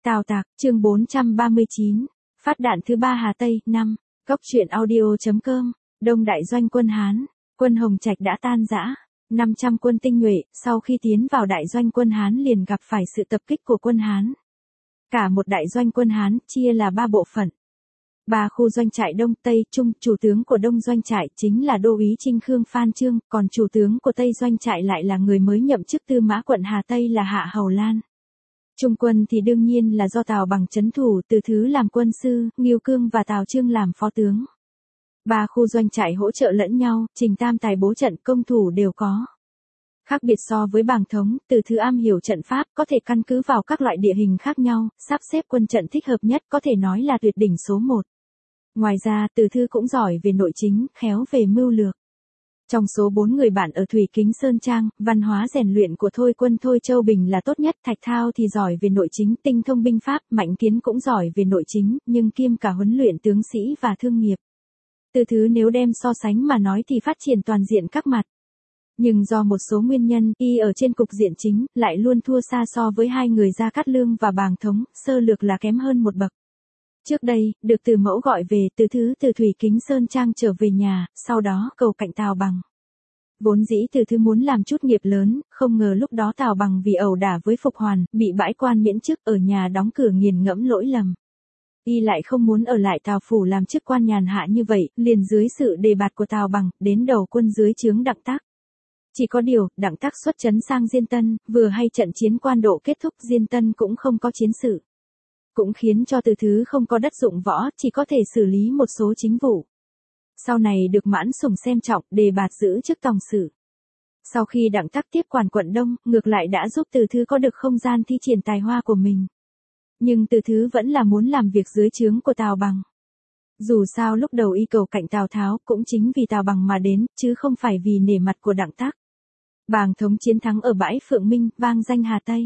Tào Tạc, chương 439, phát đạn thứ 3 Hà Tây, 5, Góc truyện audio.com, Đông Đại doanh quân Hán, quân Hồng Trạch đã tan rã, 500 quân tinh nhuệ, sau khi tiến vào đại doanh quân Hán liền gặp phải sự tập kích của quân Hán. Cả một đại doanh quân Hán chia là 3 bộ phận. 3 khu doanh trại Đông, Tây, Trung, chủ tướng của Đông doanh trại chính là Đô úy Trinh Khương Phan Chương, còn chủ tướng của Tây doanh trại lại là người mới nhậm chức Tư Mã quận Hà Tây là Hạ Hầu Lan. Trung quân thì đương nhiên là do Tào Bằng trấn thủ, Từ Thứ làm quân sư, Ngưu Cương và Tào Chương làm phó tướng. 3 khu doanh trại hỗ trợ lẫn nhau, Trình Tam tài bố trận công thủ đều có. Khác biệt so với Bàng Thống, Từ Thứ am hiểu trận pháp, có thể căn cứ vào các loại địa hình khác nhau, sắp xếp quân trận thích hợp nhất, có thể nói là tuyệt đỉnh số 1. Ngoài ra, Từ Thứ cũng giỏi về nội chính, khéo về mưu lược. Trong số 4 người bạn ở Thủy Kính Sơn Trang, văn hóa rèn luyện của Thôi Quân Thôi Châu Bình là tốt nhất, Thạch Thao thì giỏi về nội chính, tinh thông binh pháp, Mạnh Kiến cũng giỏi về nội chính, nhưng kiêm cả huấn luyện tướng sĩ và thương nghiệp. Từ Thứ nếu đem so sánh mà nói thì phát triển toàn diện các mặt. Nhưng do một số nguyên nhân, y ở trên cục diện chính, lại luôn thua xa so với hai người Gia Cát Lương và Bàng Thống, sơ lược là kém hơn một bậc. Trước đây, được Từ Mẫu gọi về, Từ Thứ từ Thủy Kính Sơn Trang trở về nhà, sau đó cầu cạnh Tào Bằng. Vốn dĩ Từ Thứ muốn làm chút nghiệp lớn, không ngờ lúc đó Tào Bằng vì ẩu đả với Phục Hoàn, bị bãi quan miễn chức, ở nhà đóng cửa nghiền ngẫm lỗi lầm. Y lại không muốn ở lại Tào Phủ làm chức quan nhàn hạ như vậy, liền dưới sự đề bạt của Tào Bằng, đến đầu quân dưới trướng Đặng Tác. Chỉ có điều, Đặng Tác xuất trấn sang Diên Tân, vừa hay trận chiến Quan Độ kết thúc, Diên Tân cũng không có chiến sự. Cũng khiến cho Từ Thứ không có đất dụng võ, chỉ có thể xử lý một số chính vụ. Sau này được Mãn Sủng xem trọng, đề bạt giữ chức tòng sử. Sau khi Đặng Tác tiếp quản quận Đông, ngược lại đã giúp Từ Thứ có được không gian thi triển tài hoa của mình. Nhưng Từ Thứ vẫn là muốn làm việc dưới trướng của Tào Bằng. Dù sao lúc đầu y cầu cạnh Tào Tháo cũng chính vì Tào Bằng mà đến, chứ không phải vì nể mặt của Đặng Tác. Bàng Thống chiến thắng ở bãi Phượng Minh, vang danh Hà Tây.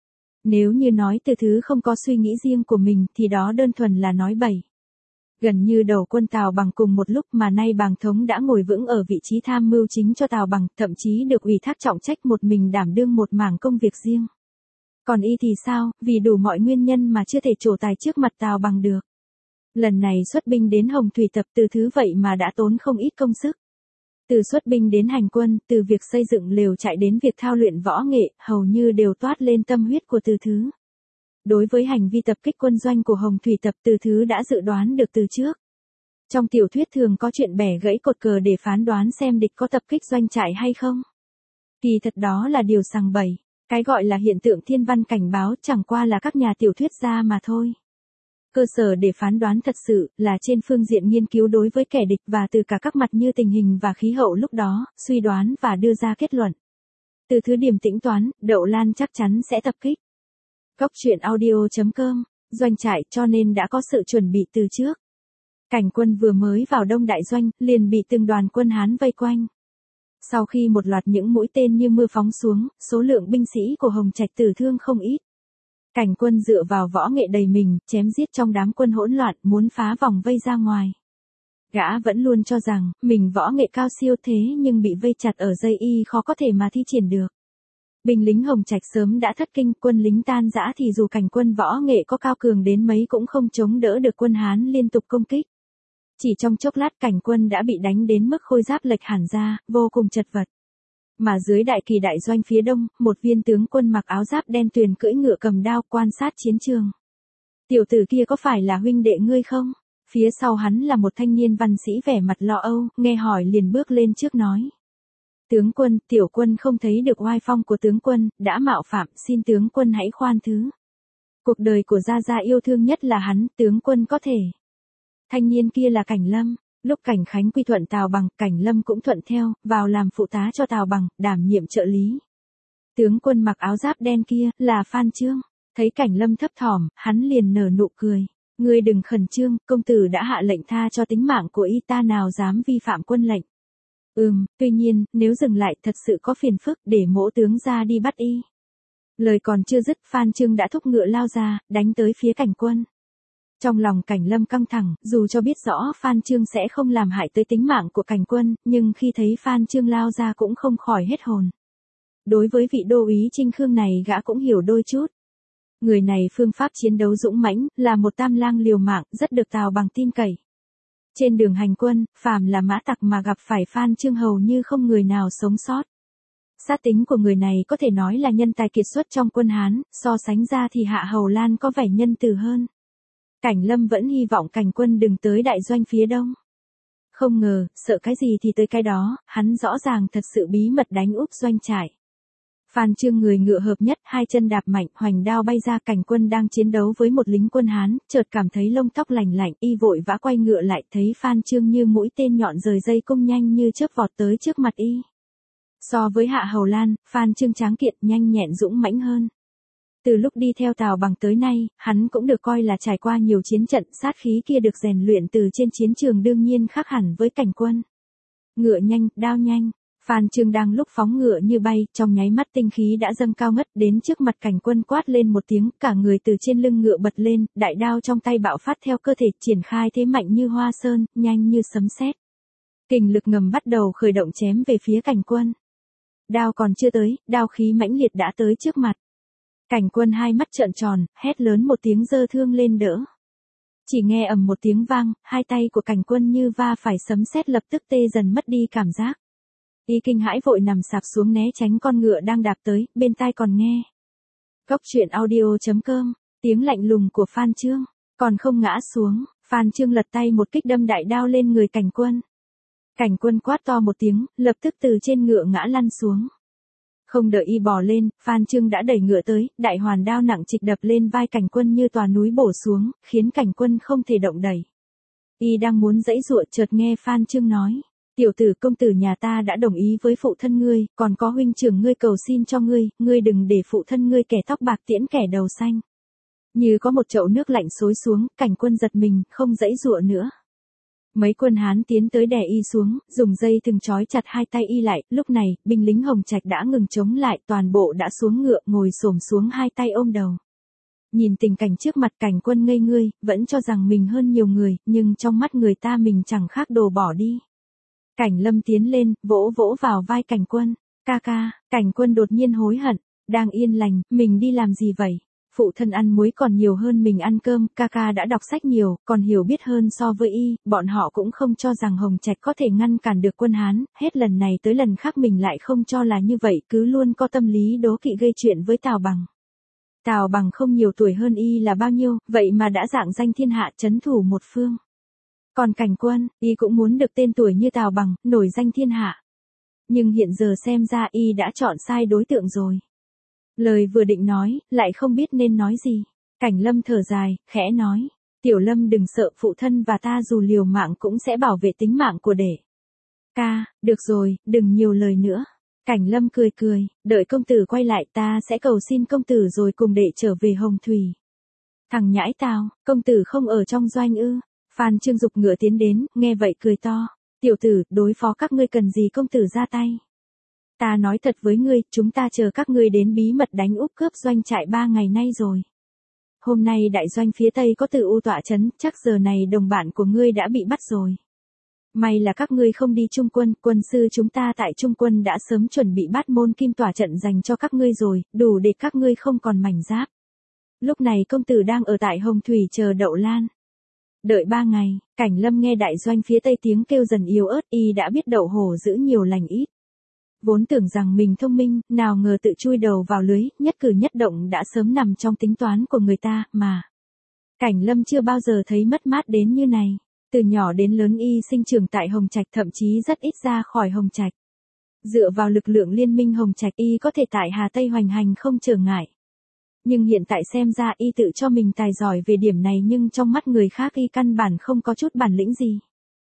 Nếu như nói Từ Thứ không có suy nghĩ riêng của mình thì đó đơn thuần là nói bậy. Gần như đầu quân Tào Bằng cùng một lúc mà nay Bàng Thống đã ngồi vững ở vị trí tham mưu chính cho Tào Bằng, thậm chí được ủy thác trọng trách một mình đảm đương một mảng công việc riêng. Còn y thì sao, vì đủ mọi nguyên nhân mà chưa thể trổ tài trước mặt Tào Bằng được. Lần này xuất binh đến Hồng Thủy tập Từ Thứ vậy mà đã tốn không ít công sức. Từ xuất binh đến hành quân, từ việc xây dựng lều trại đến việc thao luyện võ nghệ, hầu như đều toát lên tâm huyết của Từ Thứ. Đối với hành vi tập kích quân doanh của Hồng Thủy tập, Từ Thứ đã dự đoán được từ trước. Trong tiểu thuyết thường có chuyện bẻ gãy cột cờ để phán đoán xem địch có tập kích doanh trại hay không. Kỳ thật đó là điều sằng bậy, cái gọi là hiện tượng thiên văn cảnh báo chẳng qua là các nhà tiểu thuyết gia mà thôi. Cơ sở để phán đoán thật sự là trên phương diện nghiên cứu đối với kẻ địch và từ cả các mặt như tình hình và khí hậu lúc đó, suy đoán và đưa ra kết luận. Từ Thứ điềm tĩnh toán, Đậu Lan chắc chắn sẽ tập kích. Góc truyện audio.com, doanh trại cho nên đã có sự chuẩn bị từ trước. Cảnh quân vừa mới vào Đông Đại doanh, liền bị từng đoàn quân Hán vây quanh. Sau khi một loạt những mũi tên như mưa phóng xuống, số lượng binh sĩ của Hồng Trạch tử thương không ít. Cảnh quân dựa vào võ nghệ đầy mình, chém giết trong đám quân hỗn loạn, muốn phá vòng vây ra ngoài. Gã vẫn luôn cho rằng, mình võ nghệ cao siêu thế nhưng bị vây chặt ở dây y khó có thể mà thi triển được. Binh lính Hồng Trạch sớm đã thất kinh, quân lính tan rã thì dù cảnh quân võ nghệ có cao cường đến mấy cũng không chống đỡ được quân Hán liên tục công kích. Chỉ trong chốc lát cảnh quân đã bị đánh đến mức khôi giáp lệch hẳn ra, vô cùng chật vật. Mà dưới Đại Kỳ đại doanh phía đông, một viên tướng quân mặc áo giáp đen tuyền cưỡi ngựa cầm đao quan sát chiến trường. Tiểu tử kia có phải là huynh đệ ngươi không? Phía sau hắn là một thanh niên văn sĩ vẻ mặt lo âu, nghe hỏi liền bước lên trước nói. Tướng quân, tiểu quân không thấy được oai phong của tướng quân, đã mạo phạm, xin tướng quân hãy khoan thứ. Cuộc đời của Gia Gia yêu thương nhất là hắn, tướng quân có thể. Thanh niên kia là Cảnh Lâm, lúc Cảnh Khánh quy thuận Tào Bằng, Cảnh Lâm cũng thuận theo, vào làm phụ tá cho Tào Bằng, đảm nhiệm trợ lý. Tướng quân mặc áo giáp đen kia, là Phan Chương, thấy Cảnh Lâm thấp thỏm, hắn liền nở nụ cười. Ngươi đừng khẩn trương, công tử đã hạ lệnh tha cho tính mạng của y, ta nào dám vi phạm quân lệnh. Tuy nhiên, nếu dừng lại thật sự có phiền phức, để mỗ tướng ra đi bắt y. Lời còn chưa dứt, Phan Chương đã thúc ngựa lao ra, đánh tới phía cảnh quân. Trong lòng Cảnh Lâm căng thẳng, dù cho biết rõ Phan Chương sẽ không làm hại tới tính mạng của cảnh quân, nhưng khi thấy Phan Chương lao ra cũng không khỏi hết hồn. Đối với vị đô úy Trinh Khương này gã cũng hiểu đôi chút. Người này phương pháp chiến đấu dũng mãnh, là một tam lang liều mạng, rất được Tào Bằng tin cậy. Trên đường hành quân, phàm là mã tặc mà gặp phải Phan Chương hầu như không người nào sống sót. Sát tính của người này có thể nói là nhân tài kiệt xuất trong quân Hán, so sánh ra thì Hạ Hầu Lan có vẻ nhân từ hơn. Cảnh Lâm vẫn hy vọng Cảnh Quân đừng tới đại doanh phía đông. Không ngờ, sợ cái gì thì tới cái đó, hắn rõ ràng thật sự bí mật đánh úp doanh trại. Phan Chương người ngựa hợp nhất, hai chân đạp mạnh, hoành đao bay ra. Cảnh Quân đang chiến đấu với một lính quân Hán, chợt cảm thấy lông tóc lành lạnh, y vội vã quay ngựa lại, thấy Phan Chương như mũi tên nhọn rời dây cung nhanh như chớp vọt tới trước mặt y. So với Hạ Hầu Lan, Phan Chương tráng kiện, nhanh nhẹn dũng mãnh hơn. Từ lúc đi theo Tào Bằng tới nay, hắn cũng được coi là trải qua nhiều chiến trận, sát khí kia được rèn luyện từ trên chiến trường đương nhiên khác hẳn với Cảnh Quân. Ngựa nhanh, đao nhanh. Phan Chương đang lúc phóng ngựa như bay, trong nháy mắt tinh khí đã dâng cao ngất, đến trước mặt Cảnh Quân quát lên một tiếng, cả người từ trên lưng ngựa bật lên, đại đao trong tay bạo phát theo cơ thể, triển khai thế mạnh như hoa sơn, nhanh như sấm sét. Kình lực ngầm bắt đầu khởi động chém về phía Cảnh Quân. Đao còn chưa tới, đao khí mãnh liệt đã tới trước mặt. Cảnh Quân hai mắt trợn tròn, hét lớn một tiếng giơ thương lên đỡ. Chỉ nghe ầm một tiếng vang, hai tay của Cảnh Quân như va phải sấm sét lập tức tê dần mất đi cảm giác. Y kinh hãi vội nằm sạp xuống né tránh con ngựa đang đạp tới, bên tai còn nghe. Cốc truyện audio.com, tiếng lạnh lùng của Phan Chương, còn không ngã xuống, Phan Chương lật tay một kích đâm đại đao lên người Cảnh Quân. Cảnh Quân quát to một tiếng, lập tức từ trên ngựa ngã lăn xuống. Không đợi y bò lên, Phan Chương đã đẩy ngựa tới, đại hoàn đao nặng trịch đập lên vai Cảnh Quân như tòa núi bổ xuống, khiến Cảnh Quân không thể động đẩy. Y đang muốn giãy giụa chợt nghe Phan Chương nói. Tiểu tử công tử nhà ta đã đồng ý với phụ thân ngươi, còn có huynh trưởng ngươi cầu xin cho ngươi đừng để phụ thân ngươi kẻ tóc bạc tiễn kẻ đầu xanh. Như có một chậu nước lạnh xối xuống, Cảnh Quân giật mình, không giãy giụa nữa. Mấy quân Hán tiến tới đè y xuống, dùng dây thừng trói chặt hai tay y lại, lúc này, binh lính Hồng Trạch đã ngừng chống lại, toàn bộ đã xuống ngựa, ngồi xổm xuống hai tay ôm đầu. Nhìn tình cảnh trước mặt Cảnh Quân ngây ngươi, vẫn cho rằng mình hơn nhiều người, nhưng trong mắt người ta mình chẳng khác đồ bỏ đi. Cảnh Lâm tiến lên, vỗ vỗ vào vai Cảnh Quân. Ca ca, Cảnh Quân đột nhiên hối hận. Đang yên lành, mình đi làm gì vậy? Phụ thân ăn muối còn nhiều hơn mình ăn cơm, ca ca đã đọc sách nhiều, còn hiểu biết hơn so với y, bọn họ cũng không cho rằng Hồng Trạch có thể ngăn cản được quân Hán, hết lần này tới lần khác mình lại không cho là như vậy, cứ luôn có tâm lý đố kỵ gây chuyện với Tào Bằng. Tào Bằng không nhiều tuổi hơn y là bao nhiêu, vậy mà đã rạng danh thiên hạ trấn thủ một phương. Còn Cảnh Quân, y cũng muốn được tên tuổi như Tào Bằng, nổi danh thiên hạ. Nhưng hiện giờ xem ra y đã chọn sai đối tượng rồi. Lời vừa định nói, lại không biết nên nói gì. Cảnh Lâm thở dài, khẽ nói. Tiểu Lâm đừng sợ, phụ thân và ta dù liều mạng cũng sẽ bảo vệ tính mạng của đệ. Ca, được rồi, đừng nhiều lời nữa. Cảnh Lâm cười cười, đợi công tử quay lại ta sẽ cầu xin công tử rồi cùng đệ trở về Hồng Thủy. Thằng nhãi Tào, công tử không ở trong doanh ư? Phan Chương giục ngựa tiến đến, nghe vậy cười to. Tiểu tử, đối phó các ngươi cần gì công tử ra tay? Ta nói thật với ngươi, chúng ta chờ các ngươi đến bí mật đánh úp cướp doanh trại 3 ngày nay rồi. Hôm nay đại doanh phía Tây có Tử U tọa chấn, chắc giờ này đồng bạn của ngươi đã bị bắt rồi. May là các ngươi không đi Trung quân, quân sư chúng ta tại Trung quân đã sớm chuẩn bị Bát Môn Kim tỏa trận dành cho các ngươi rồi, đủ để các ngươi không còn mảnh giáp. Lúc này công tử đang ở tại Hồng Thủy chờ Đậu Lan. Đợi 3 ngày, Cảnh Lâm nghe đại doanh phía Tây tiếng kêu dần yếu ớt, y đã biết Đậu Hổ giữ nhiều lành ít. Vốn tưởng rằng mình thông minh, nào ngờ tự chui đầu vào lưới, nhất cử nhất động đã sớm nằm trong tính toán của người ta, mà. Cảnh Lâm chưa bao giờ thấy mất mát đến như này. Từ nhỏ đến lớn y sinh trưởng tại Hồng Trạch, thậm chí rất ít ra khỏi Hồng Trạch. Dựa vào lực lượng liên minh Hồng Trạch y có thể tại Hà Tây hoành hành không trở ngại. Nhưng hiện tại xem ra y tự cho mình tài giỏi về điểm này, nhưng trong mắt người khác y căn bản không có chút bản lĩnh gì.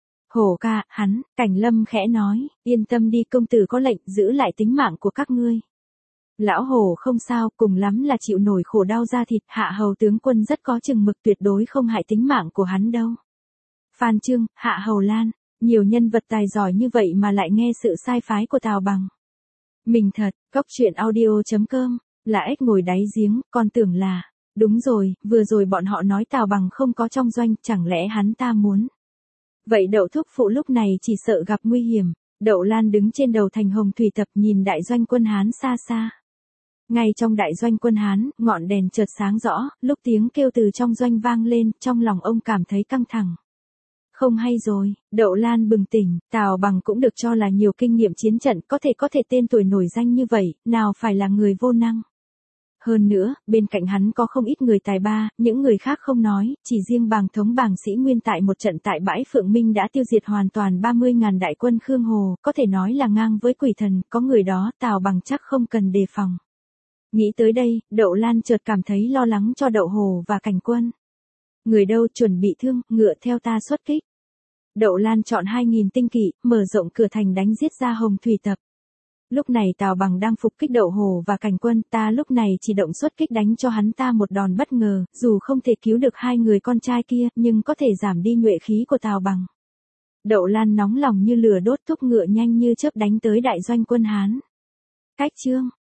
Hổ ca, hắn, Cảnh Lâm khẽ nói, yên tâm đi, công tử có lệnh giữ lại tính mạng của các ngươi. Lão Hổ không sao, cùng lắm là chịu nổi khổ đau da thịt, Hạ Hầu tướng quân rất có chừng mực, tuyệt đối không hại tính mạng của hắn đâu. Phan Chương, Hạ Hầu Lan, nhiều nhân vật tài giỏi như vậy mà lại nghe sự sai phái của Tào Bằng. Mình thật, Cốc truyện audio.com, là ếch ngồi đáy giếng, con tưởng là, đúng rồi, vừa rồi bọn họ nói Tào Bằng không có trong doanh, chẳng lẽ hắn ta muốn. Vậy Đậu thúc phụ lúc này chỉ sợ gặp nguy hiểm. Đậu Lan đứng trên đầu thành Hồng Thủy tập nhìn đại doanh quân Hán xa xa. Ngay trong đại doanh quân Hán, ngọn đèn chợt sáng rõ, lúc tiếng kêu từ trong doanh vang lên, trong lòng ông cảm thấy căng thẳng. Không hay rồi, Đậu Lan bừng tỉnh, Tào Bằng cũng được cho là nhiều kinh nghiệm chiến trận, có thể tên tuổi nổi danh như vậy, nào phải là người vô năng. Hơn nữa, bên cạnh hắn có không ít người tài ba, những người khác không nói, chỉ riêng Bàng Thống Bàng Sĩ Nguyên tại một trận tại bãi Phượng Minh đã tiêu diệt hoàn toàn 30.000 đại quân Khương Hồ, có thể nói là ngang với quỷ thần, có người đó Tào Bằng chắc không cần đề phòng. Nghĩ tới đây, Đậu Lan chợt cảm thấy lo lắng cho Đậu Hồ và Cảnh Quân. Người đâu chuẩn bị thương, ngựa theo ta xuất kích. Đậu Lan chọn 2.000 tinh kỵ, mở rộng cửa thành đánh giết ra Hồng Thủy Tập. Lúc này Tào Bằng đang phục kích Đậu Hồ và Cảnh Quân, ta lúc này chỉ động xuất kích đánh cho hắn ta một đòn bất ngờ, dù không thể cứu được hai người con trai kia, nhưng có thể giảm đi nhuệ khí của Tào Bằng. Đậu Lan nóng lòng như lửa đốt, thúc ngựa nhanh như chớp đánh tới đại doanh quân Hán. Cách chương